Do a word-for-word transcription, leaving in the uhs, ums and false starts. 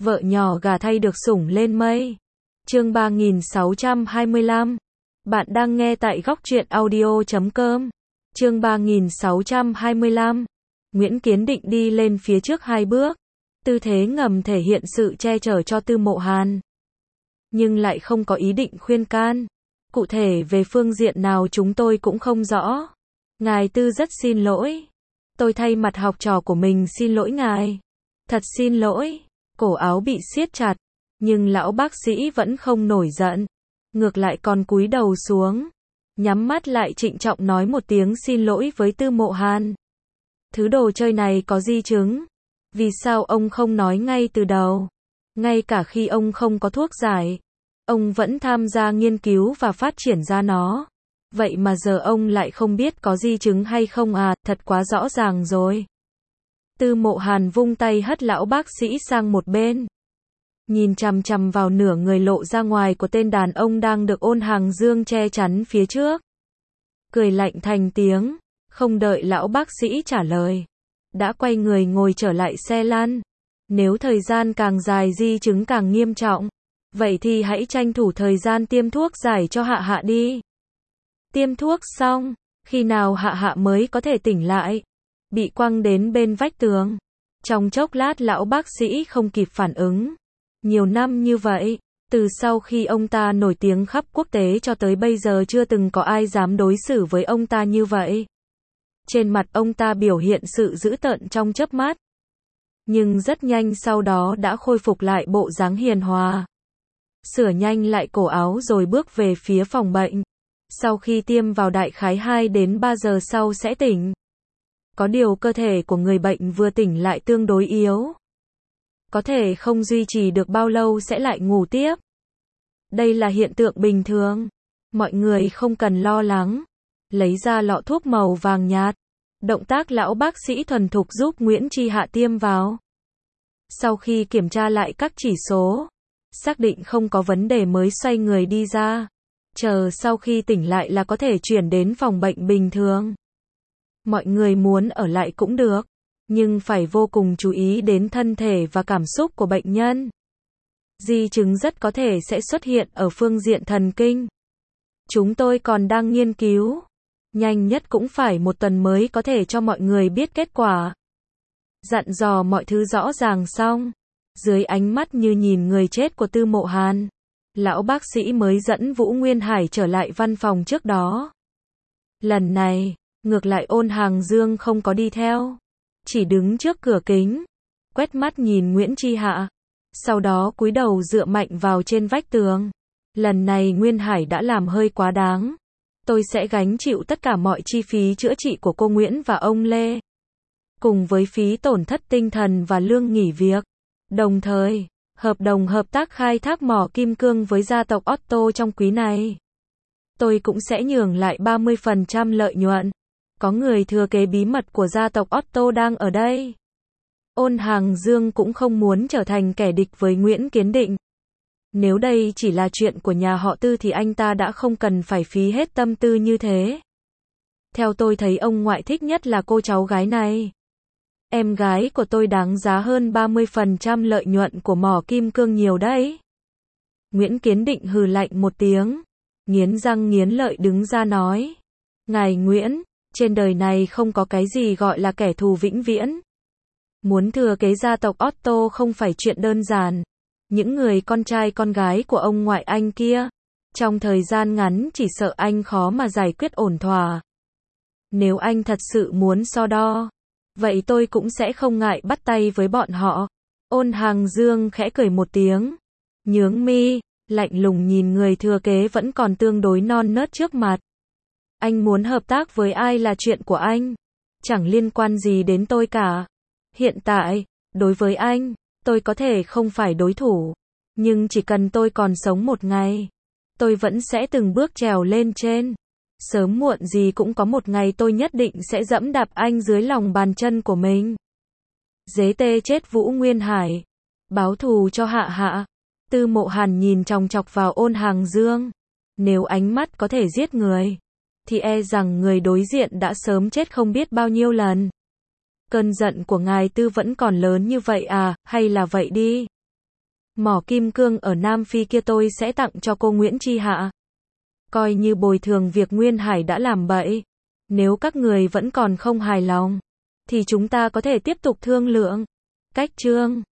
Vợ nhỏ gà thay được sủng lên mây. Chương ba nghìn sáu trăm hai mươi lăm. Bạn đang nghe tại góc truyện audio chấm com. Chương ba nghìn sáu trăm hai mươi lăm. Nguyễn Kiến Định đi lên phía trước hai bước. Tư thế ngầm thể hiện sự che chở cho Tư Mộ Hàn. Nhưng lại không có ý định khuyên can. Cụ thể về phương diện nào chúng tôi cũng không rõ. Ngài Tư rất xin lỗi. Tôi thay mặt học trò của mình xin lỗi ngài. Thật xin lỗi. Cổ áo bị siết chặt. Nhưng lão bác sĩ vẫn không nổi giận. Ngược lại còn cúi đầu xuống. Nhắm mắt lại trịnh trọng nói một tiếng xin lỗi với Tư Mộ Hàn. Thứ đồ chơi này có di chứng. Vì sao ông không nói ngay từ đầu? Ngay cả khi ông không có thuốc giải, ông vẫn tham gia nghiên cứu và phát triển ra nó. Vậy mà giờ ông lại không biết có di chứng hay không à, thật quá rõ ràng rồi. Tư Mộ Hàn vung tay hất lão bác sĩ sang một bên. Nhìn chằm chằm vào nửa người lộ ra ngoài của tên đàn ông đang được Ôn Hàng Dương che chắn phía trước. Cười lạnh thành tiếng, không đợi lão bác sĩ trả lời. Đã quay người ngồi trở lại xe lăn. Nếu thời gian càng dài di chứng càng nghiêm trọng, vậy thì hãy tranh thủ thời gian tiêm thuốc giải cho Hạ Hạ đi. Tiêm thuốc xong, khi nào Hạ Hạ mới có thể tỉnh lại? Bị quăng đến bên vách tường. Trong chốc lát lão bác sĩ không kịp phản ứng. Nhiều năm như vậy, từ sau khi ông ta nổi tiếng khắp quốc tế cho tới bây giờ chưa từng có ai dám đối xử với ông ta như vậy. Trên mặt ông ta biểu hiện sự dữ tợn trong chớp mắt. Nhưng rất nhanh sau đó đã khôi phục lại bộ dáng hiền hòa. Sửa nhanh lại cổ áo rồi bước về phía phòng bệnh. Sau khi tiêm vào đại khái hai đến ba giờ sau sẽ tỉnh. Có điều cơ thể của người bệnh vừa tỉnh lại tương đối yếu. Có thể không duy trì được bao lâu sẽ lại ngủ tiếp. Đây là hiện tượng bình thường. Mọi người không cần lo lắng. Lấy ra lọ thuốc màu vàng nhạt. Động tác lão bác sĩ thuần thục giúp Nguyễn Chi Hạ tiêm vào. Sau khi kiểm tra lại các chỉ số, xác định không có vấn đề mới xoay người đi ra. Chờ sau khi tỉnh lại là có thể chuyển đến phòng bệnh bình thường. Mọi người muốn ở lại cũng được, nhưng phải vô cùng chú ý đến thân thể và cảm xúc của bệnh nhân. Di chứng rất có thể sẽ xuất hiện ở phương diện thần kinh. Chúng tôi còn đang nghiên cứu. Nhanh nhất cũng phải một tuần mới có thể cho mọi người biết kết quả. Dặn dò mọi thứ rõ ràng xong. Dưới ánh mắt như nhìn người chết của Tư Mộ Hàn, lão bác sĩ mới dẫn Vũ Nguyên Hải trở lại văn phòng trước đó. Lần này, ngược lại Ôn Hàng Dương không có đi theo. Chỉ đứng trước cửa kính, quét mắt nhìn Nguyễn Chi Hạ. Sau đó cúi đầu dựa mạnh vào trên vách tường. Lần này Nguyên Hải đã làm hơi quá đáng. Tôi sẽ gánh chịu tất cả mọi chi phí chữa trị của cô Nguyễn và ông Lê. Cùng với phí tổn thất tinh thần và lương nghỉ việc. Đồng thời, hợp đồng hợp tác khai thác mỏ kim cương với gia tộc Otto trong quý này. Tôi cũng sẽ nhường lại ba mươi phần trăm lợi nhuận. Có người thừa kế bí mật của gia tộc Otto đang ở đây. Ôn Hàng Dương cũng không muốn trở thành kẻ địch với Nguyễn Kiến Định. Nếu đây chỉ là chuyện của nhà họ Tư thì anh ta đã không cần phải phí hết tâm tư như thế. Theo tôi thấy ông ngoại thích nhất là cô cháu gái này. Em gái của tôi đáng giá hơn ba mươi phần trăm lợi nhuận của mỏ kim cương nhiều đấy. Nguyễn Kiến Định hừ lạnh một tiếng. Nghiến răng nghiến lợi đứng ra nói. Ngài Nguyễn, trên đời này không có cái gì gọi là kẻ thù vĩnh viễn. Muốn thừa kế gia tộc Otto không phải chuyện đơn giản. Những người con trai con gái của ông ngoại anh kia, trong thời gian ngắn chỉ sợ anh khó mà giải quyết ổn thỏa. Nếu anh thật sự muốn so đo, vậy tôi cũng sẽ không ngại bắt tay với bọn họ. Ôn Hàng Dương khẽ cười một tiếng, nhướng mi, lạnh lùng nhìn người thừa kế vẫn còn tương đối non nớt trước mặt. Anh muốn hợp tác với ai là chuyện của anh, chẳng liên quan gì đến tôi cả. Hiện tại, đối với anh, tôi có thể không phải đối thủ, nhưng chỉ cần tôi còn sống một ngày, tôi vẫn sẽ từng bước trèo lên trên. Sớm muộn gì cũng có một ngày tôi nhất định sẽ dẫm đạp anh dưới lòng bàn chân của mình. Dế tê chết Vũ Nguyên Hải. Báo thù cho Hạ Hạ. Tư Mộ Hàn nhìn chòng chọc vào Ôn Hàng Dương. Nếu ánh mắt có thể giết người, thì e rằng người đối diện đã sớm chết không biết bao nhiêu lần. Cơn giận của ngài Tư vẫn còn lớn như vậy à, hay là vậy đi. Mỏ kim cương ở Nam Phi kia tôi sẽ tặng cho cô Nguyễn Chi Hạ. Coi như bồi thường việc Nguyên Hải đã làm bậy. Nếu các người vẫn còn không hài lòng, thì chúng ta có thể tiếp tục thương lượng. Cách chương